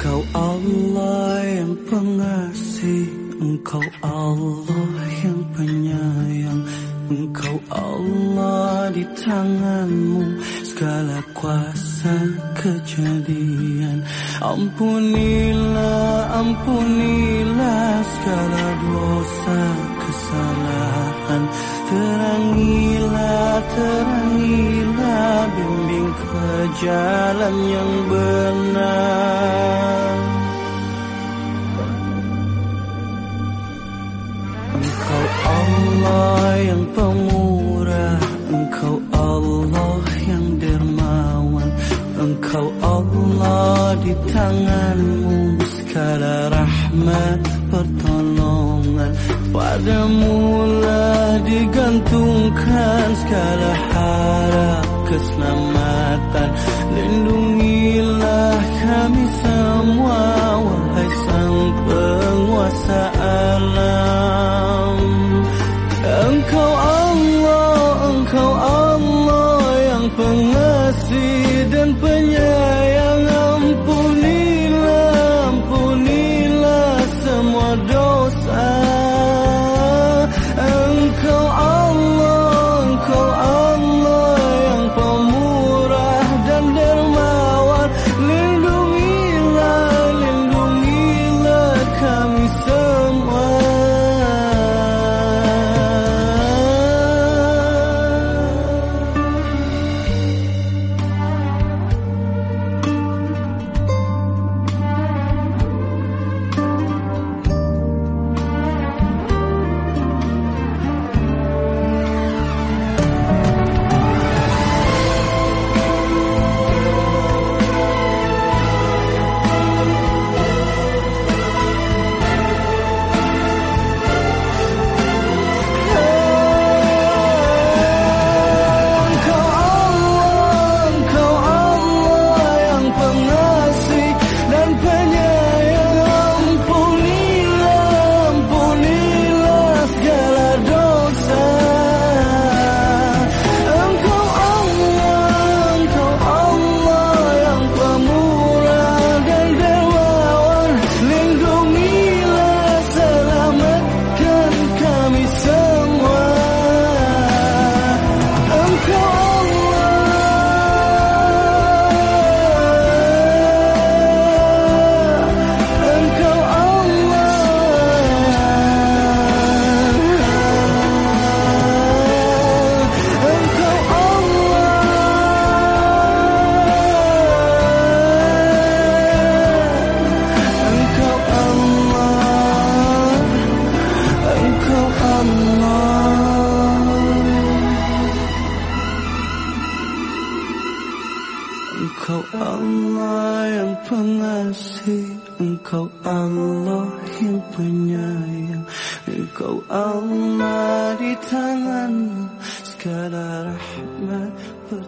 Engkau Allah yang pengasih, Engkau Allah yang penyayang, Engkau Allah, di tanganmu segala kuasa kejadian. Ampunilah, ampunilah segala dosa kesalahan. Terangilah, terangilah, bimbing ke jalan yang benar. Engkau Allah yang pemurah, Engkau Allah yang dermawan, Engkau Allah, di tanganmu segala rahmat pertolongan. Padamulah digantungkan segala harap keselamatan. Lindungilah kami semua, wahai Sang Penguasa alam. Engkau Allah yang pengasih dan penyayang. Ampunilah, ampunilah semua dosa. Engkau Allah yang pemurah dan dermawan. Lindungilah, lindungilah kami semua. Engkau Allah yang pengasih, Engkau Allah yang penyayang, Engkau Allah, di tanganmu segala rahmat